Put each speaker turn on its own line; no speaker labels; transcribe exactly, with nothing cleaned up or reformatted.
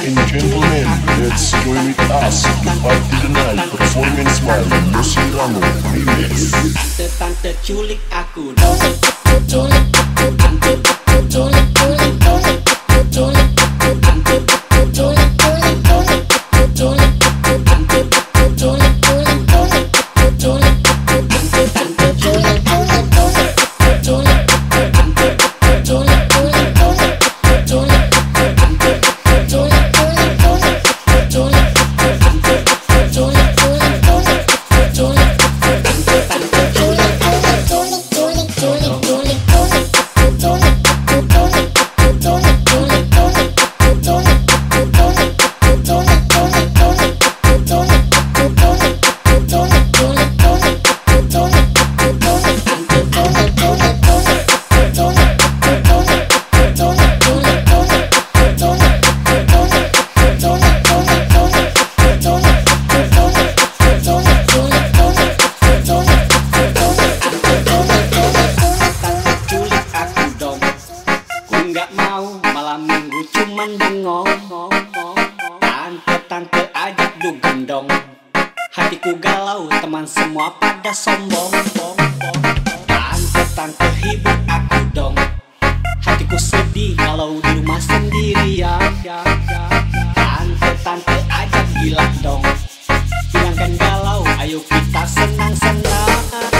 and gentlemen, let's join with us to party tonight. Performing Smile, Musirano Remix.
Tante-tante culik aku dong, culik aku, tante culik culik culik culik aku, tante culik culik culik culik aku, tante culik culik culik culik aku, tante tante culik culik culik culik aku, tante culik culik culik culik aku, tante culik culik culik culik aku, tante culik culik culik culik aku, tante tante culik culik culik culik culik culik Nggak mau malam minggu cuman bengong. Tante-tante ajak dugendong. Hatiku galau, teman semua pada sombong. Tante-tante hibur aku dong. Hatiku sedih kalau di rumah sendirian. Tante-tante ajak gila dong. Hilangkan galau, ayo kita senang-senang.